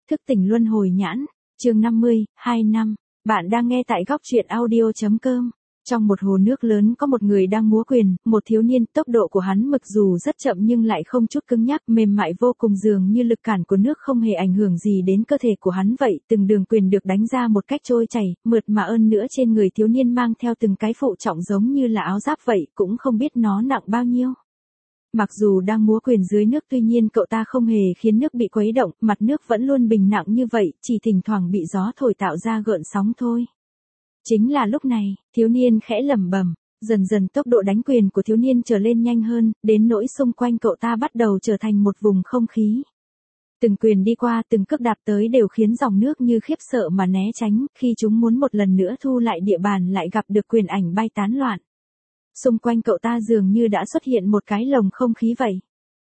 Thức tỉnh luân hồi nhãn, chương 50, 2 năm. Bạn đang nghe tại góc truyện audio.com. Trong một hồ nước lớn có một người đang múa quyền, một thiếu niên, tốc độ của hắn mặc dù rất chậm nhưng lại không chút cứng nhắc, mềm mại vô cùng, dường như lực cản của nước không hề ảnh hưởng gì đến cơ thể của hắn vậy. Từng đường quyền được đánh ra một cách trôi chảy, mượt mà hơn nữa, trên người thiếu niên mang theo từng cái phụ trọng giống như là áo giáp vậy, cũng không biết nó nặng bao nhiêu. Mặc dù đang múa quyền dưới nước, tuy nhiên cậu ta không hề khiến nước bị khuấy động, mặt nước vẫn luôn bình lặng như vậy, chỉ thỉnh thoảng bị gió thổi tạo ra gợn sóng thôi. Chính là lúc này, thiếu niên khẽ lẩm bẩm, dần dần tốc độ đánh quyền của thiếu niên trở lên nhanh hơn, đến nỗi xung quanh cậu ta bắt đầu trở thành một vùng không khí. Từng quyền đi qua, từng cước đạp tới đều khiến dòng nước như khiếp sợ mà né tránh, khi chúng muốn một lần nữa thu lại địa bàn lại gặp được quyền ảnh bay tán loạn. Xung quanh cậu ta dường như đã xuất hiện một cái lồng không khí vậy.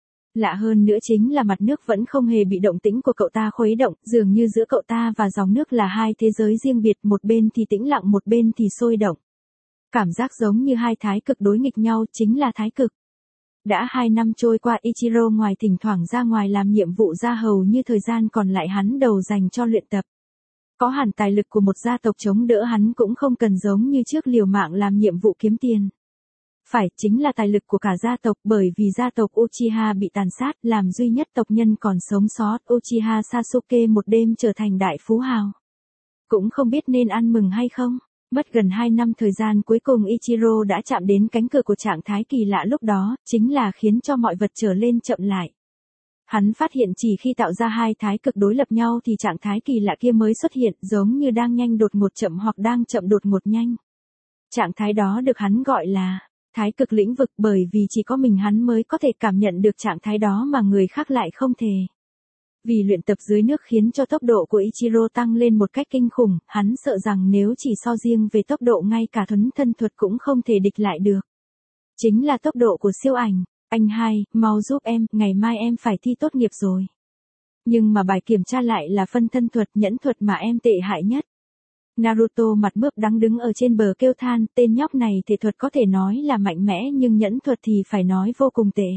Lạ hơn nữa chính là mặt nước vẫn không hề bị động tĩnh của cậu ta khuấy động, dường như giữa cậu ta và dòng nước là hai thế giới riêng biệt, một bên thì tĩnh lặng, một bên thì sôi động. Cảm giác giống như hai thái cực đối nghịch nhau, chính là thái cực. Đã 2 năm trôi qua, Ichiro ngoài thỉnh thoảng ra ngoài làm nhiệm vụ ra, hầu như thời gian còn lại hắn đầu dành cho luyện tập. Có hẳn tài lực của một gia tộc chống đỡ, hắn cũng không cần giống như trước liều mạng làm nhiệm vụ kiếm tiền. Phải, chính là tài lực của cả gia tộc, bởi vì gia tộc Uchiha bị tàn sát, làm duy nhất tộc nhân còn sống sót, Uchiha Sasuke một đêm trở thành đại phú hào. Cũng không biết nên ăn mừng hay không. Mất gần 2 năm thời gian, cuối cùng Ichiro đã chạm đến cánh cửa của trạng thái kỳ lạ lúc đó, chính là khiến cho mọi vật trở lên chậm lại. Hắn phát hiện chỉ khi tạo ra hai thái cực đối lập nhau thì trạng thái kỳ lạ kia mới xuất hiện, giống như đang nhanh đột ngột chậm hoặc đang chậm đột ngột nhanh. Trạng thái đó được hắn gọi là thái cực lĩnh vực, bởi vì chỉ có mình hắn mới có thể cảm nhận được trạng thái đó mà người khác lại không thể. Vì luyện tập dưới nước khiến cho tốc độ của Ichiro tăng lên một cách kinh khủng, hắn sợ rằng nếu chỉ so riêng về tốc độ, ngay cả thuấn thân thuật cũng không thể địch lại được. Chính là tốc độ của siêu ảnh. Anh hai, mau giúp em, ngày mai em phải thi tốt nghiệp rồi. Nhưng mà bài kiểm tra lại là phân thân thuật, nhẫn thuật mà em tệ hại nhất. Naruto mặt mướp đắng đứng ở trên bờ kêu than, tên nhóc này thể thuật có thể nói là mạnh mẽ nhưng nhẫn thuật thì phải nói vô cùng tệ.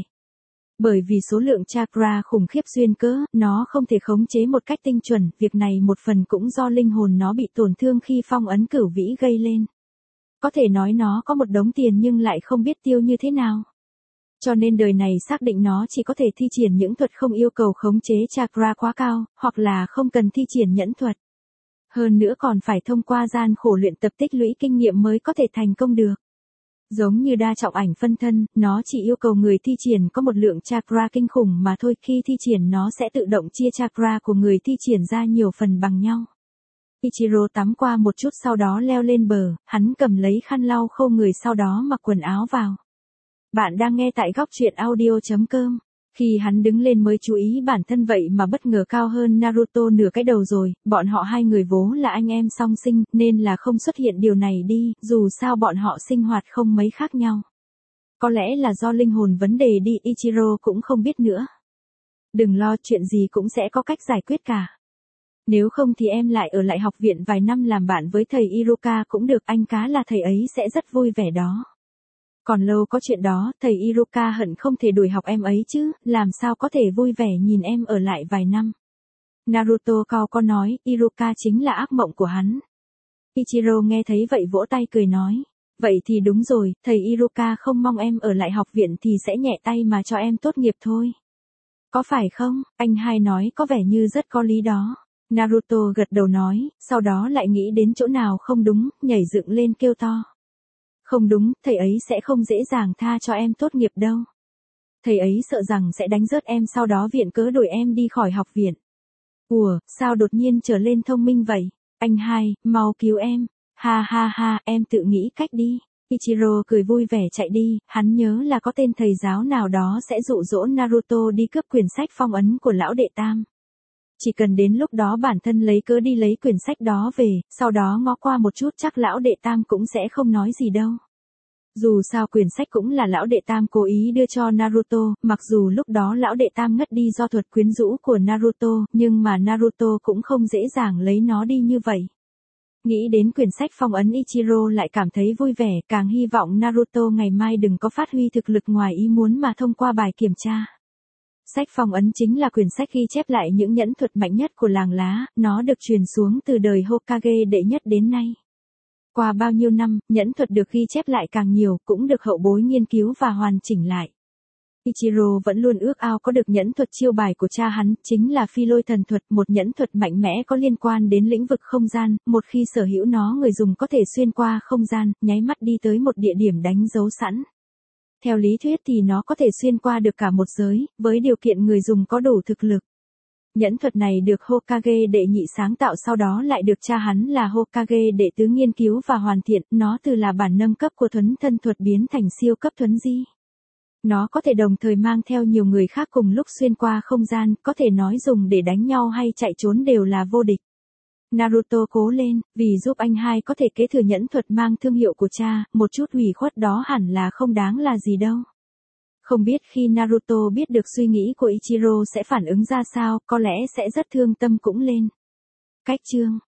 Bởi vì số lượng chakra khủng khiếp xuyên cỡ, nó không thể khống chế một cách tinh chuẩn, việc này một phần cũng do linh hồn nó bị tổn thương khi phong ấn cửu vĩ gây lên. Có thể nói nó có một đống tiền nhưng lại không biết tiêu như thế nào. Cho nên đời này xác định nó chỉ có thể thi triển những thuật không yêu cầu khống chế chakra quá cao, hoặc là không cần thi triển nhẫn thuật. Hơn nữa còn phải thông qua gian khổ luyện tập tích lũy kinh nghiệm mới có thể thành công được. Giống như đa trọng ảnh phân thân, nó chỉ yêu cầu người thi triển có một lượng chakra kinh khủng mà thôi, khi thi triển nó sẽ tự động chia chakra của người thi triển ra nhiều phần bằng nhau. Ichiro tắm qua một chút sau đó leo lên bờ, hắn cầm lấy khăn lau khô người sau đó mặc quần áo vào. Bạn đang nghe tại góc truyện audio.com. Khi hắn đứng lên mới chú ý bản thân vậy mà bất ngờ cao hơn Naruto nửa cái đầu rồi, bọn họ hai người vốn là anh em song sinh, nên là không xuất hiện điều này đi, dù sao bọn họ sinh hoạt không mấy khác nhau. Có lẽ là do linh hồn vấn đề đi, Ichiro cũng không biết nữa. Đừng lo, chuyện gì cũng sẽ có cách giải quyết cả. Nếu không thì em lại ở lại học viện vài năm làm bạn với thầy Iruka cũng được, anh cá là thầy ấy sẽ rất vui vẻ đó. Còn lâu có chuyện đó, thầy Iruka hận không thể đuổi học em ấy chứ, làm sao có thể vui vẻ nhìn em ở lại vài năm. Naruto cau có nói, Iruka chính là ác mộng của hắn. Ichiro nghe thấy vậy vỗ tay cười nói, vậy thì đúng rồi, thầy Iruka không mong em ở lại học viện thì sẽ nhẹ tay mà cho em tốt nghiệp thôi. Có phải không? Anh hai nói có vẻ như rất có lý đó. Naruto gật đầu nói, sau đó lại nghĩ đến chỗ nào không đúng, nhảy dựng lên kêu to. Không đúng, thầy ấy sẽ không dễ dàng tha cho em tốt nghiệp đâu. Thầy ấy sợ rằng sẽ đánh rớt em, sau đó viện cớ đuổi em đi khỏi học viện. Ủa, sao đột nhiên trở lên thông minh vậy? Anh hai, mau cứu em. Ha ha ha, em tự nghĩ cách đi. Ichiro cười vui vẻ chạy đi, hắn nhớ là có tên thầy giáo nào đó sẽ dụ dỗ Naruto đi cướp quyển sách phong ấn của lão đệ Tam. Chỉ cần đến lúc đó bản thân lấy cớ đi lấy quyển sách đó về, sau đó ngó qua một chút chắc lão đệ Tam cũng sẽ không nói gì đâu. Dù sao quyển sách cũng là lão đệ Tam cố ý đưa cho Naruto, mặc dù lúc đó lão đệ Tam ngất đi do thuật quyến rũ của Naruto, nhưng mà Naruto cũng không dễ dàng lấy nó đi như vậy. Nghĩ đến quyển sách phong ấn, Ichiro lại cảm thấy vui vẻ, càng hy vọng Naruto ngày mai đừng có phát huy thực lực ngoài ý muốn mà thông qua bài kiểm tra. Sách phong ấn chính là quyển sách ghi chép lại những nhẫn thuật mạnh nhất của làng lá, nó được truyền xuống từ đời Hokage đệ nhất đến nay. Qua bao nhiêu năm, nhẫn thuật được ghi chép lại càng nhiều, cũng được hậu bối nghiên cứu và hoàn chỉnh lại. Ichiro vẫn luôn ước ao có được nhẫn thuật chiêu bài của cha hắn, chính là phi lôi thần thuật, một nhẫn thuật mạnh mẽ có liên quan đến lĩnh vực không gian, một khi sở hữu nó người dùng có thể xuyên qua không gian, nháy mắt đi tới một địa điểm đánh dấu sẵn. Theo lý thuyết thì nó có thể xuyên qua được cả một giới, với điều kiện người dùng có đủ thực lực. Nhẫn thuật này được Hokage đệ nhị sáng tạo, sau đó lại được cha hắn là Hokage đệ tứ nghiên cứu và hoàn thiện, nó từ là bản nâng cấp của thuấn thân thuật biến thành siêu cấp thuấn di. Nó có thể đồng thời mang theo nhiều người khác cùng lúc xuyên qua không gian, có thể nói dùng để đánh nhau hay chạy trốn đều là vô địch. Naruto cố lên, vì giúp anh hai có thể kế thừa nhẫn thuật mang thương hiệu của cha, một chút ủy khuất đó hẳn là không đáng là gì đâu. Không biết khi Naruto biết được suy nghĩ của Ichiro sẽ phản ứng ra sao, có lẽ sẽ rất thương tâm cũng lên. Cách chương